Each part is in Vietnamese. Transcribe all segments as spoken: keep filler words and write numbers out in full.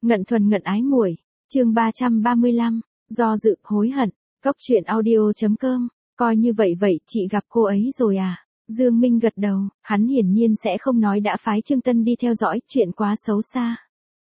Ngận thuần ngận ái muội, chương ba trăm ba mươi lăm, do dự, hối hận, cốc truyện audio.com, coi như vậy vậy, chị gặp cô ấy rồi à? Dương Minh gật đầu, hắn hiển nhiên sẽ không nói đã phái Trương Tân đi theo dõi, chuyện quá xấu xa.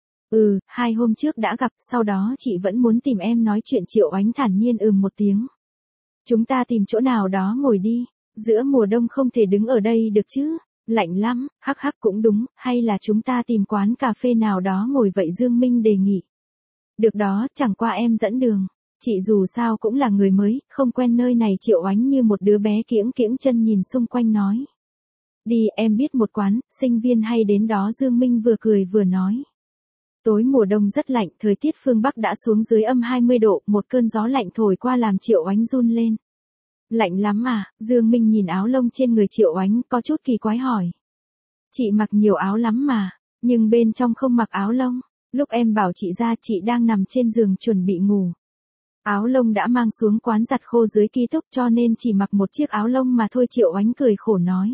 Ừ, hai hôm trước đã gặp, sau đó chị vẫn muốn tìm em nói chuyện. Triệu Oánh thản nhiên ừm một tiếng. Chúng ta tìm chỗ nào đó ngồi đi, giữa mùa đông không thể đứng ở đây được chứ, lạnh lắm, hắc hắc cũng đúng, hay là chúng ta tìm quán cà phê nào đó ngồi vậy, Dương Minh đề nghị. Được đó, chẳng qua em dẫn đường, chị dù sao cũng là người mới, không quen nơi này. Triệu Oánh như một đứa bé kiễng kiễng chân nhìn xung quanh nói. Đi, em biết một quán, sinh viên hay đến đó. Dương Minh vừa cười vừa nói. Tối mùa đông rất lạnh, thời tiết phương Bắc đã xuống dưới âm hai mươi độ, một cơn gió lạnh thổi qua làm Triệu Oánh run lên. Lạnh lắm à? Dương Minh nhìn áo lông trên người Triệu Oánh, có chút kỳ quái hỏi. Chị mặc nhiều áo lắm mà, nhưng bên trong không mặc áo lông. Lúc em bảo chị ra, chị đang nằm trên giường chuẩn bị ngủ. Áo lông đã mang xuống quán giặt khô dưới ký túc, cho nên chỉ mặc một chiếc áo lông mà thôi. Triệu Oánh cười khổ nói.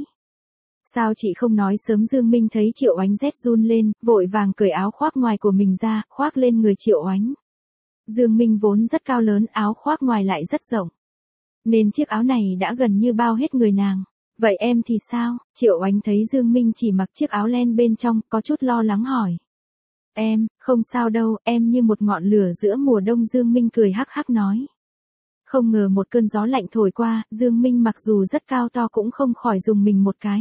Sao chị không nói sớm? Dương Minh thấy Triệu Oánh rét run lên, vội vàng cởi áo khoác ngoài của mình ra, khoác lên người Triệu Oánh. Dương Minh vốn rất cao lớn, áo khoác ngoài lại rất rộng, nên chiếc áo này đã gần như bao hết người nàng. Vậy em thì sao? Triệu Oánh thấy Dương Minh chỉ mặc chiếc áo len bên trong, có chút lo lắng hỏi. Em, không sao đâu, em như một ngọn lửa giữa mùa đông. Dương Minh cười hắc hắc nói. Không ngờ một cơn gió lạnh thổi qua, Dương Minh mặc dù rất cao to cũng không khỏi dùng mình một cái.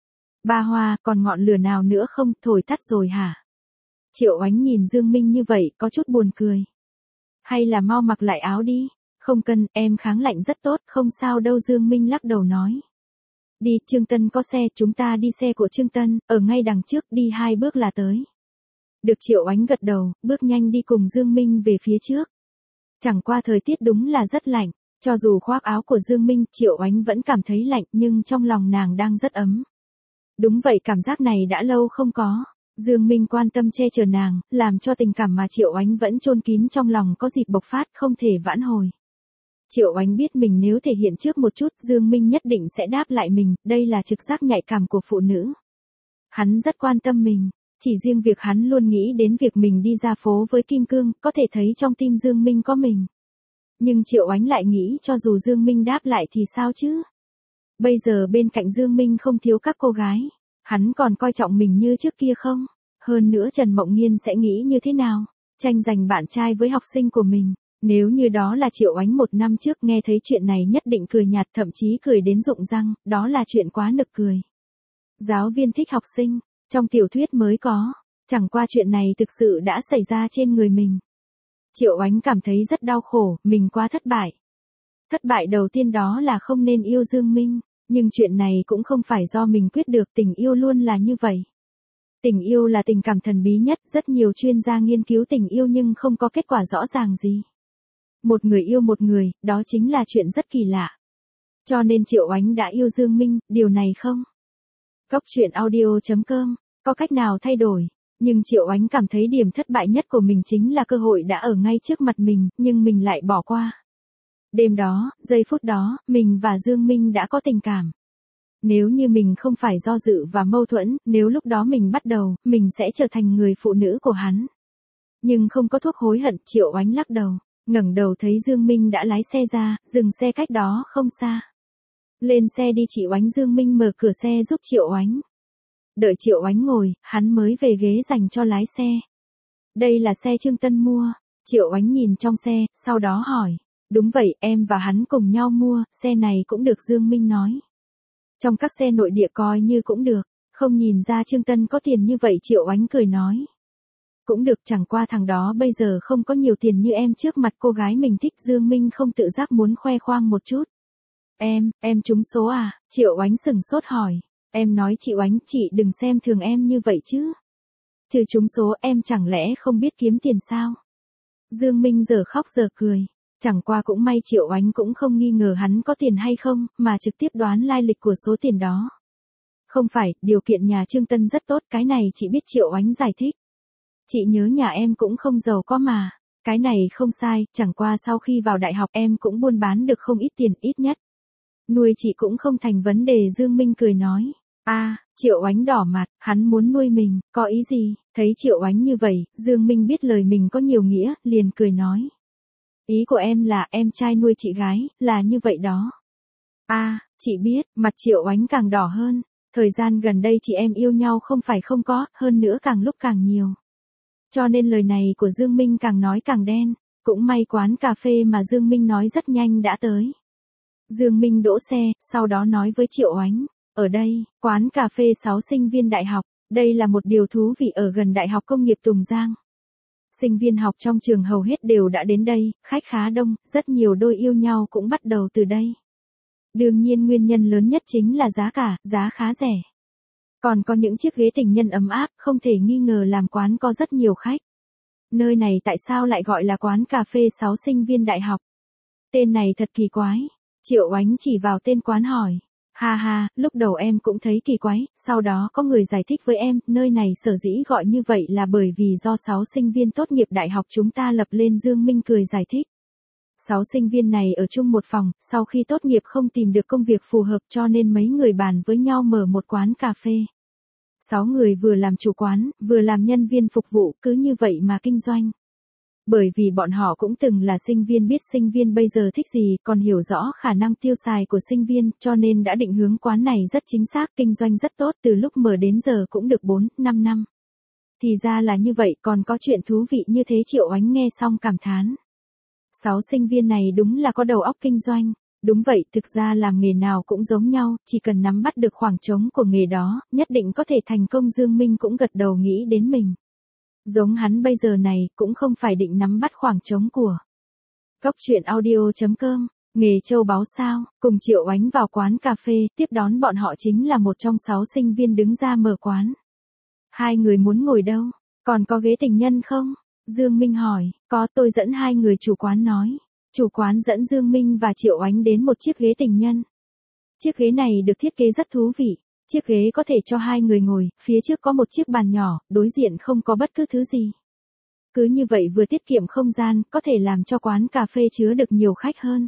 Ba Hoa, còn ngọn lửa nào nữa không, thổi tắt rồi hả? Triệu Oánh nhìn Dương Minh như vậy, có chút buồn cười. Hay là mau mặc lại áo đi. Không cần, em kháng lạnh rất tốt, không sao đâu. Dương Minh lắc đầu nói. Đi, Trương Tân có xe, chúng ta đi xe của Trương Tân, ở ngay đằng trước, đi hai bước là tới. Được. Triệu Oánh gật đầu, bước nhanh đi cùng Dương Minh về phía trước. Chẳng qua thời tiết đúng là rất lạnh, cho dù khoác áo của Dương Minh, Triệu Oánh vẫn cảm thấy lạnh, nhưng trong lòng nàng đang rất ấm. Đúng vậy, cảm giác này đã lâu không có. Dương Minh quan tâm che chở nàng, làm cho tình cảm mà Triệu Oánh vẫn chôn kín trong lòng có dịp bộc phát, không thể vãn hồi. Triệu Oánh biết mình nếu thể hiện trước một chút, Dương Minh nhất định sẽ đáp lại mình, đây là trực giác nhạy cảm của phụ nữ. Hắn rất quan tâm mình, chỉ riêng việc hắn luôn nghĩ đến việc mình đi ra phố với Kim Cương, có thể thấy trong tim Dương Minh có mình. Nhưng Triệu Oánh lại nghĩ cho dù Dương Minh đáp lại thì sao chứ? Bây giờ bên cạnh Dương Minh không thiếu các cô gái, hắn còn coi trọng mình như trước kia không? Hơn nữa Trần Mộng Nghiên sẽ nghĩ như thế nào? Tranh giành bạn trai với học sinh của mình. Nếu như đó là Triệu Oánh một năm trước, nghe thấy chuyện này nhất định cười nhạt, thậm chí cười đến rụng răng, đó là chuyện quá nực cười. Giáo viên thích học sinh, trong tiểu thuyết mới có, chẳng qua chuyện này thực sự đã xảy ra trên người mình. Triệu Oánh cảm thấy rất đau khổ, mình quá thất bại. Thất bại đầu tiên đó là không nên yêu Dương Minh, nhưng chuyện này cũng không phải do mình quyết được, tình yêu luôn là như vậy. Tình yêu là tình cảm thần bí nhất, rất nhiều chuyên gia nghiên cứu tình yêu nhưng không có kết quả rõ ràng gì. Một người yêu một người, đó chính là chuyện rất kỳ lạ. Cho nên Triệu Oánh đã yêu Dương Minh, điều này không? Cốc truyện audio.com, có cách nào thay đổi? Nhưng Triệu Oánh cảm thấy điểm thất bại nhất của mình chính là cơ hội đã ở ngay trước mặt mình, nhưng mình lại bỏ qua. Đêm đó, giây phút đó, mình và Dương Minh đã có tình cảm. Nếu như mình không phải do dự và mâu thuẫn, nếu lúc đó mình bắt đầu, mình sẽ trở thành người phụ nữ của hắn. Nhưng không có thuốc hối hận. Triệu Oánh lắc đầu, ngẩng đầu thấy Dương Minh đã lái xe ra, dừng xe cách đó không xa. Lên xe đi chị Oánh. Dương Minh mở cửa xe giúp Triệu Oánh. Đợi Triệu Oánh ngồi, hắn mới về ghế dành cho lái xe. Đây là xe Trương Tân mua. Triệu Oánh nhìn trong xe, sau đó hỏi. Đúng vậy, em và hắn cùng nhau mua, xe này cũng được. Dương Minh nói. Trong các xe nội địa coi như cũng được, không nhìn ra Trương Tân có tiền như vậy. Triệu Oánh cười nói. Cũng được, chẳng qua thằng đó bây giờ không có nhiều tiền như em, trước mặt cô gái mình thích. Dương Minh không tự giác muốn khoe khoang một chút. Em, em trúng số à? Triệu Oánh sừng sốt hỏi. Em nói chị Oánh, chị đừng xem thường em như vậy chứ. Trừ trúng số, em chẳng lẽ không biết kiếm tiền sao? Dương Minh giờ khóc giờ cười. Chẳng qua cũng may Triệu Oánh cũng không nghi ngờ hắn có tiền hay không, mà trực tiếp đoán lai lịch của số tiền đó. Không phải, điều kiện nhà Trương Tân rất tốt, cái này chị biết. Triệu Oánh giải thích. Chị nhớ nhà em cũng không giàu có mà. Cái này không sai, chẳng qua sau khi vào đại học em cũng buôn bán được không ít tiền, ít nhất nuôi chị cũng không thành vấn đề. Dương Minh cười nói. A, Triệu Oánh đỏ mặt, hắn muốn nuôi mình, có ý gì? Thấy Triệu Oánh như vậy, Dương Minh biết lời mình có nhiều nghĩa, liền cười nói. Ý của em là em trai nuôi chị gái, là như vậy đó. À, chị biết, mặt Triệu Oánh càng đỏ hơn. Thời gian gần đây chị em yêu nhau không phải không có, hơn nữa càng lúc càng nhiều. Cho nên lời này của Dương Minh càng nói càng đen. Cũng may quán cà phê mà Dương Minh nói rất nhanh đã tới. Dương Minh đỗ xe, sau đó nói với Triệu Oánh. Ở đây, quán cà phê sáu sinh viên đại học, đây là một điều thú vị ở gần Đại học Công nghiệp Tùng Giang. Sinh viên học trong trường hầu hết đều đã đến đây, khách khá đông, rất nhiều đôi yêu nhau cũng bắt đầu từ đây. Đương nhiên nguyên nhân lớn nhất chính là giá cả, giá khá rẻ. Còn có những chiếc ghế tình nhân ấm áp, không thể nghi ngờ làm quán có rất nhiều khách. Nơi này tại sao lại gọi là quán cà phê sáu sinh viên đại học? Tên này thật kỳ quái. Triệu Oánh chỉ vào tên quán hỏi. Ha ha, lúc đầu em cũng thấy kỳ quái, sau đó có người giải thích với em, nơi này sở dĩ gọi như vậy là bởi vì do sáu sinh viên tốt nghiệp đại học chúng ta lập lên. Dương Minh cười giải thích. Sáu sinh viên này ở chung một phòng, sau khi tốt nghiệp không tìm được công việc phù hợp cho nên mấy người bàn với nhau mở một quán cà phê. Sáu người vừa làm chủ quán, vừa làm nhân viên phục vụ, cứ như vậy mà kinh doanh. Bởi vì bọn họ cũng từng là sinh viên, biết sinh viên bây giờ thích gì, còn hiểu rõ khả năng tiêu xài của sinh viên, cho nên đã định hướng quán này rất chính xác, kinh doanh rất tốt, từ lúc mở đến giờ cũng được bốn, năm năm. Thì ra là như vậy, còn có chuyện thú vị như thế. Triệu Oánh nghe xong cảm thán. Sáu sinh viên này đúng là có đầu óc kinh doanh. Đúng vậy, thực ra làm nghề nào cũng giống nhau, chỉ cần nắm bắt được khoảng trống của nghề đó, nhất định có thể thành công. Dương Minh cũng gật đầu nghĩ đến mình. Giống hắn bây giờ này, cũng không phải định nắm bắt khoảng trống của. Cốc truyện audio chấm com, nghề châu báu sao, cùng Triệu Oánh vào quán cà phê, tiếp đón bọn họ chính là một trong sáu sinh viên đứng ra mở quán. Hai người muốn ngồi đâu? Còn có ghế tình nhân không? Dương Minh hỏi, có, tôi dẫn hai người. Chủ quán nói. Chủ quán dẫn Dương Minh và Triệu Oánh đến một chiếc ghế tình nhân. Chiếc ghế này được thiết kế rất thú vị. Chiếc ghế có thể cho hai người ngồi, phía trước có một chiếc bàn nhỏ, đối diện không có bất cứ thứ gì. Cứ như vậy vừa tiết kiệm không gian, có thể làm cho quán cà phê chứa được nhiều khách hơn.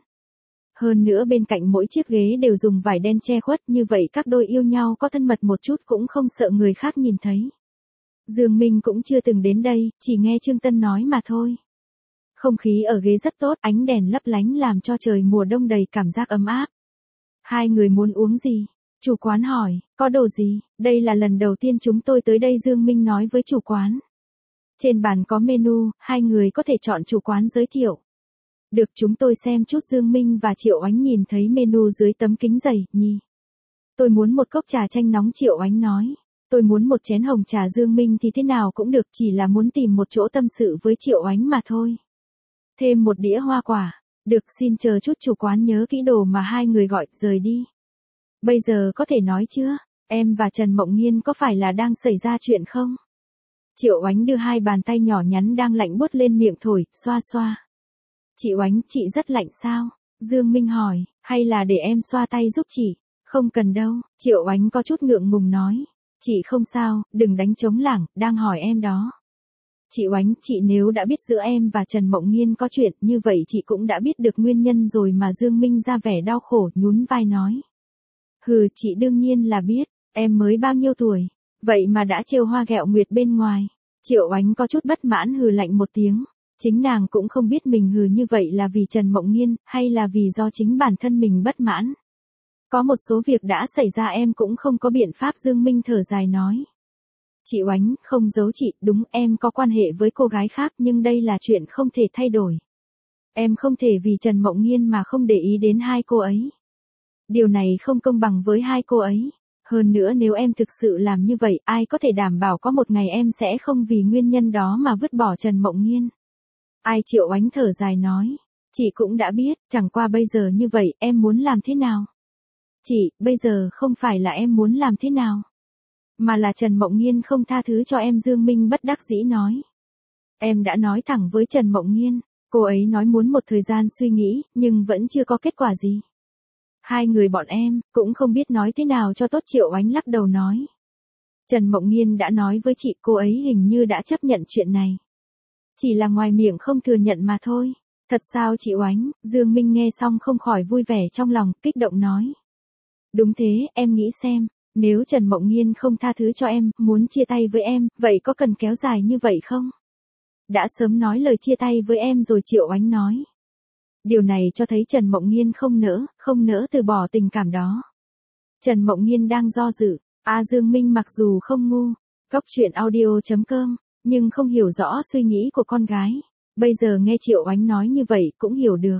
Hơn nữa bên cạnh mỗi chiếc ghế đều dùng vải đen che khuất, như vậy các đôi yêu nhau có thân mật một chút cũng không sợ người khác nhìn thấy. Dương Minh cũng chưa từng đến đây, chỉ nghe Trương Tân nói mà thôi. Không khí ở ghế rất tốt, ánh đèn lấp lánh làm cho trời mùa đông đầy cảm giác ấm áp. Hai người muốn uống gì? Chủ quán hỏi, có đồ gì? Đây là lần đầu tiên chúng tôi tới đây. Dương Minh nói với chủ quán. Trên bàn có menu, hai người có thể chọn. Chủ quán giới thiệu. Được, chúng tôi xem chút. Dương Minh và Triệu Oánh nhìn thấy menu dưới tấm kính dày, nhì. Tôi muốn một cốc trà chanh nóng. Triệu Oánh nói. Tôi muốn một chén hồng trà. Dương Minh thì thế nào cũng được, chỉ là muốn tìm một chỗ tâm sự với Triệu Oánh mà thôi. Thêm một đĩa hoa quả. Được, xin chờ chút. Chủ quán nhớ kỹ đồ mà hai người gọi, rời đi. Bây giờ có thể nói chưa? Em và Trần Mộng Nghiên có phải là đang xảy ra chuyện không? Triệu Oánh đưa hai bàn tay nhỏ nhắn đang lạnh buốt lên miệng thổi, xoa xoa. Chị Oánh, chị rất lạnh sao? Dương Minh hỏi, hay là để em xoa tay giúp chị? Không cần đâu, Triệu Oánh có chút ngượng ngùng nói. Chị không sao, đừng đánh trống lảng, đang hỏi em đó. Chị Oánh, chị nếu đã biết giữa em và Trần Mộng Nghiên có chuyện, như vậy chị cũng đã biết được nguyên nhân rồi mà. Dương Minh ra vẻ đau khổ, nhún vai nói. Hừ, chị đương nhiên là biết, em mới bao nhiêu tuổi, vậy mà đã trêu hoa ghẹo nguyệt bên ngoài. Triệu Oánh có chút bất mãn hừ lạnh một tiếng, chính nàng cũng không biết mình hừ như vậy là vì Trần Mộng Nghiên, hay là vì do chính bản thân mình bất mãn. Có một số việc đã xảy ra em cũng không có biện pháp. Dương Minh thở dài nói. Chị Oánh, không giấu chị, đúng em có quan hệ với cô gái khác nhưng đây là chuyện không thể thay đổi. Em không thể vì Trần Mộng Nghiên mà không để ý đến hai cô ấy. Điều này không công bằng với hai cô ấy. Hơn nữa nếu em thực sự làm như vậy, ai có thể đảm bảo có một ngày em sẽ không vì nguyên nhân đó mà vứt bỏ Trần Mộng Nghiên. Ai? Triệu Oánh thở dài nói. Chị cũng đã biết, chẳng qua bây giờ như vậy, em muốn làm thế nào? Chị, bây giờ không phải là em muốn làm thế nào, mà là Trần Mộng Nghiên không tha thứ cho em. Dương Minh bất đắc dĩ nói. Em đã nói thẳng với Trần Mộng Nghiên, cô ấy nói muốn một thời gian suy nghĩ, nhưng vẫn chưa có kết quả gì. Hai người bọn em, cũng không biết nói thế nào cho tốt. Triệu Oánh lắc đầu nói. Trần Mộng Nghiên đã nói với chị, cô ấy hình như đã chấp nhận chuyện này. Chỉ là ngoài miệng không thừa nhận mà thôi. Thật sao chị Oánh? Dương Minh nghe xong không khỏi vui vẻ trong lòng, kích động nói. Đúng thế, em nghĩ xem, Nếu Trần Mộng Nhiên không tha thứ cho em, muốn chia tay với em, vậy có cần kéo dài như vậy không? Đã sớm nói lời chia tay với em rồi, Triệu Oánh nói. Điều này cho thấy Trần Mộng Nhiên không nỡ, không nỡ từ bỏ tình cảm đó. Trần Mộng Nhiên đang do dự, A Dương Minh mặc dù không ngu, cóc truyện audio chấm com, nhưng không hiểu rõ suy nghĩ của con gái. Bây giờ nghe Triệu Oánh nói như vậy cũng hiểu được.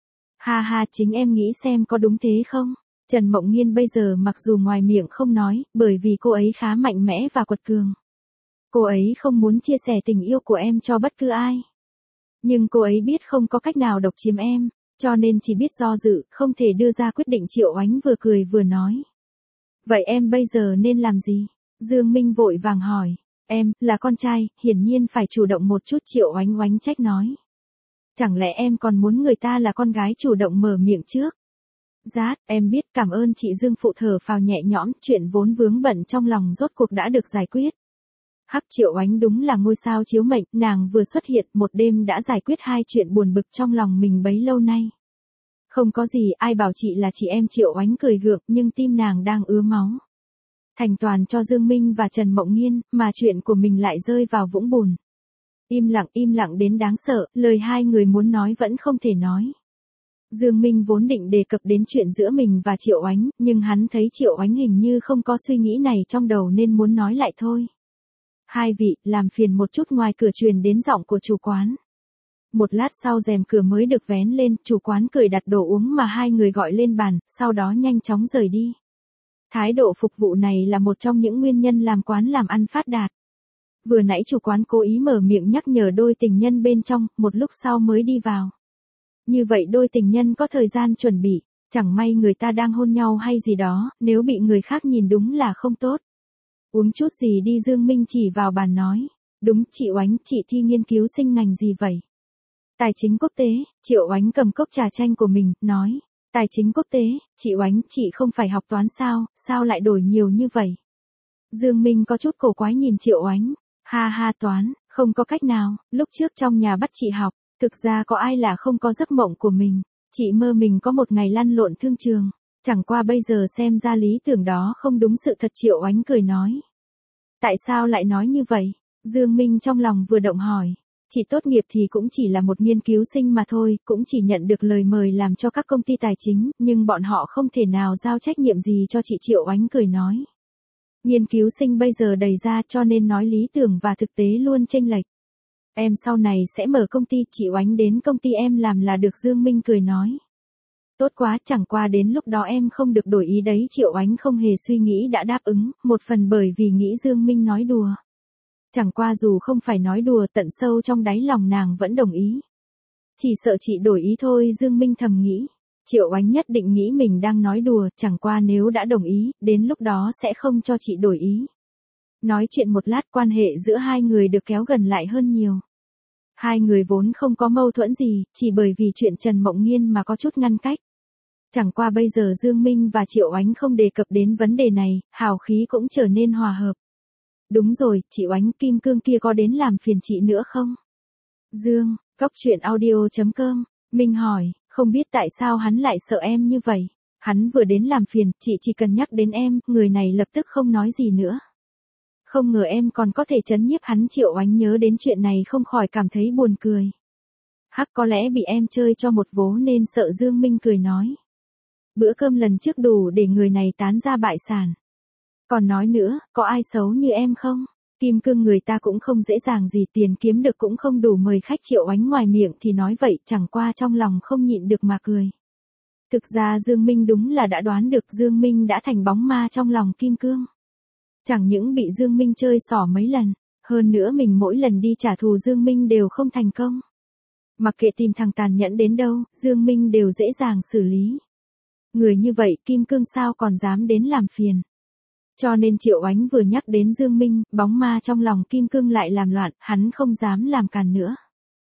Ha ha, chính em nghĩ xem có đúng thế không? Trần Mộng Nhiên bây giờ mặc dù ngoài miệng không nói, bởi vì cô ấy khá mạnh mẽ và quật cường. Cô ấy không muốn chia sẻ tình yêu của em cho bất cứ ai. Nhưng cô ấy biết không có cách nào độc chiếm em, cho nên chỉ biết do dự, không thể đưa ra quyết định. Triệu Oánh vừa cười vừa nói. Vậy em bây giờ nên làm gì? Dương Minh vội vàng hỏi. Em, là con trai, hiển nhiên phải chủ động một chút, Triệu Oánh oánh trách nói. Chẳng lẽ em còn muốn người ta là con gái chủ động mở miệng trước? Rát, em biết, cảm ơn chị Dương. Phụ thở phào nhẹ nhõm, chuyện vốn vướng bận trong lòng rốt cuộc đã được giải quyết. Hắc, Triệu Oánh đúng là ngôi sao chiếu mệnh, nàng vừa xuất hiện một đêm đã giải quyết hai chuyện buồn bực trong lòng mình bấy lâu nay. Không có gì, ai bảo chị là chị em. Triệu Oánh cười gượng, nhưng tim nàng đang ứa máu. Thành toàn cho Dương Minh và Trần Mộng Nhiên, mà chuyện của mình lại rơi vào vũng bùn. Im lặng, im lặng đến đáng sợ, lời hai người muốn nói vẫn không thể nói. Dương Minh vốn định đề cập đến chuyện giữa mình và Triệu Oánh, nhưng hắn thấy Triệu Oánh hình như không có suy nghĩ này trong đầu nên muốn nói lại thôi. Hai vị, làm phiền một chút. Ngoài cửa truyền đến giọng của chủ quán. Một lát sau rèm cửa mới được vén lên, chủ quán cười đặt đồ uống mà hai người gọi lên bàn, sau đó nhanh chóng rời đi. Thái độ phục vụ này là một trong những nguyên nhân làm quán làm ăn phát đạt. Vừa nãy chủ quán cố ý mở miệng nhắc nhở đôi tình nhân bên trong, một lúc sau mới đi vào. Như vậy đôi tình nhân có thời gian chuẩn bị, chẳng may người ta đang hôn nhau hay gì đó, nếu bị người khác nhìn đúng là không tốt. Uống chút gì đi, Dương Minh chỉ vào bàn nói. Đúng, chị Oánh, chị thi nghiên cứu sinh ngành gì vậy? Tài chính quốc tế. Triệu Oánh cầm cốc trà chanh của mình, nói. Tài chính quốc tế, chị Oánh, chị không phải học toán sao, sao lại đổi nhiều như vậy? Dương Minh có chút cổ quái nhìn Triệu Oánh. Ha ha, toán, không có cách nào, lúc trước trong nhà bắt chị học, thực ra có ai là không có giấc mộng của mình, chị mơ mình có một ngày lăn lộn thương trường, chẳng qua bây giờ xem ra lý tưởng đó không đúng sự thật. Triệu Oánh cười nói. Tại sao lại nói như vậy? Dương Minh trong lòng vừa động hỏi. Chị tốt nghiệp thì cũng chỉ là một nghiên cứu sinh mà thôi, cũng chỉ nhận được lời mời làm cho các công ty tài chính, nhưng bọn họ không thể nào giao trách nhiệm gì cho chị. Triệu Oánh cười nói. Nghiên cứu sinh bây giờ đầy ra, cho nên nói lý tưởng và thực tế luôn chênh lệch. Em sau này sẽ mở công ty, chị Oánh đến công ty em làm là được. Dương Minh cười nói. Tốt quá, chẳng qua đến lúc đó em không được đổi ý đấy. Triệu Oánh không hề suy nghĩ đã đáp ứng, một phần bởi vì nghĩ Dương Minh nói đùa. Chẳng qua dù không phải nói đùa, tận sâu trong đáy lòng nàng vẫn đồng ý. Chỉ sợ chị đổi ý thôi, Dương Minh thầm nghĩ. Triệu Oánh nhất định nghĩ mình đang nói đùa, chẳng qua nếu đã đồng ý, đến lúc đó sẽ không cho chị đổi ý. Nói chuyện một lát, quan hệ giữa hai người được kéo gần lại hơn nhiều. Hai người vốn không có mâu thuẫn gì, chỉ bởi vì chuyện Trần Mộng Nhiên mà có chút ngăn cách. Chẳng qua bây giờ Dương Minh và Triệu Oánh không đề cập đến vấn đề này, hào khí cũng trở nên hòa hợp. Đúng rồi, chị Oánh, Kim Cương kia có đến làm phiền chị nữa không? Dương, cóc truyện audio chấm com, Minh hỏi, không biết tại sao hắn lại sợ em như vậy. Hắn vừa đến làm phiền, chị chỉ cần nhắc đến em, người này lập tức không nói gì nữa. Không ngờ em còn có thể trấn nhiếp hắn. Triệu Oánh nhớ đến chuyện này không khỏi cảm thấy buồn cười. Hắc, có lẽ bị em chơi cho một vố nên sợ. Dương Minh cười nói. Bữa cơm lần trước đủ để người này tán ra bại sản. Còn nói nữa, có ai xấu như em không? Kim Cương người ta cũng không dễ dàng gì, tiền kiếm được cũng không đủ mời khách. Triệu Oánh ngoài miệng thì nói vậy, chẳng qua trong lòng không nhịn được mà cười. Thực ra Dương Minh đúng là đã đoán được. Dương Minh đã thành bóng ma trong lòng Kim Cương. Chẳng những bị Dương Minh chơi xỏ mấy lần, hơn nữa mình mỗi lần đi trả thù Dương Minh đều không thành công. Mặc kệ tìm thằng tàn nhẫn đến đâu, Dương Minh đều dễ dàng xử lý. Người như vậy Kim Cương sao còn dám đến làm phiền. Cho nên Triệu Oánh vừa nhắc đến Dương Minh, bóng ma trong lòng Kim Cương lại làm loạn, hắn không dám làm càn nữa.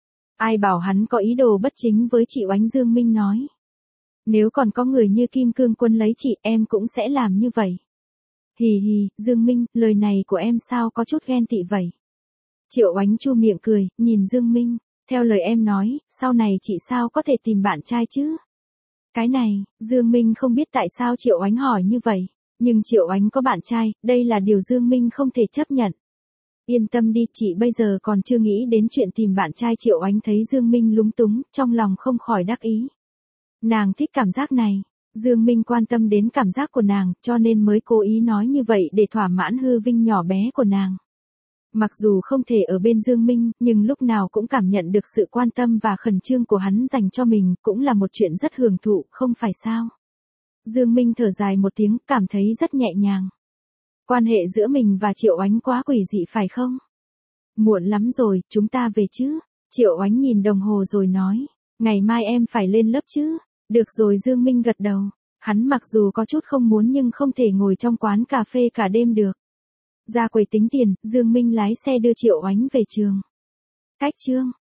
Ai bảo hắn có ý đồ bất chính với chị Oánh. Dương Minh nói. Nếu còn có người như Kim Cương quân lấy chị, em cũng sẽ làm như vậy. Hì hì, Dương Minh, lời này của em sao có chút ghen tị vậy? Triệu Oánh chu miệng cười, nhìn Dương Minh, theo lời em nói, sau này chị sao có thể tìm bạn trai chứ? Cái này, Dương Minh không biết tại sao Triệu Oánh hỏi như vậy, Nhưng Triệu Ánh có bạn trai, đây là điều Dương Minh không thể chấp nhận. Yên tâm đi, chị bây giờ còn chưa nghĩ đến chuyện tìm bạn trai. Triệu Ánh thấy Dương Minh lúng túng, trong lòng không khỏi đắc ý. Nàng thích cảm giác này. Dương Minh quan tâm đến cảm giác của nàng, cho nên mới cố ý nói như vậy để thỏa mãn hư vinh nhỏ bé của nàng. Mặc dù không thể ở bên Dương Minh, nhưng lúc nào cũng cảm nhận được sự quan tâm và khẩn trương của hắn dành cho mình, cũng là một chuyện rất hưởng thụ, không phải sao? Dương Minh thở dài một tiếng, cảm thấy rất nhẹ nhàng. Quan hệ giữa mình và Triệu Ánh quá quỷ dị phải không? Muộn lắm rồi, chúng ta về chứ? Triệu Ánh nhìn đồng hồ rồi nói, ngày mai em phải lên lớp chứ? Được rồi, Dương Minh gật đầu. Hắn mặc dù có chút không muốn nhưng không thể ngồi trong quán cà phê cả đêm được. Ra quầy tính tiền, Dương Minh lái xe đưa Triệu Ánh về trường. Cách chương